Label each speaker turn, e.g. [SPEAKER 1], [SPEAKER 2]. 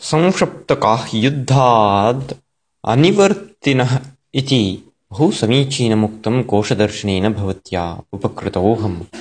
[SPEAKER 1] संशप्तकाः युद्धाद् अनिवर्तिनः इति बहु समीचीनमुक्तं कोशदर्शनेन भवत्या उपकृतोऽहम्।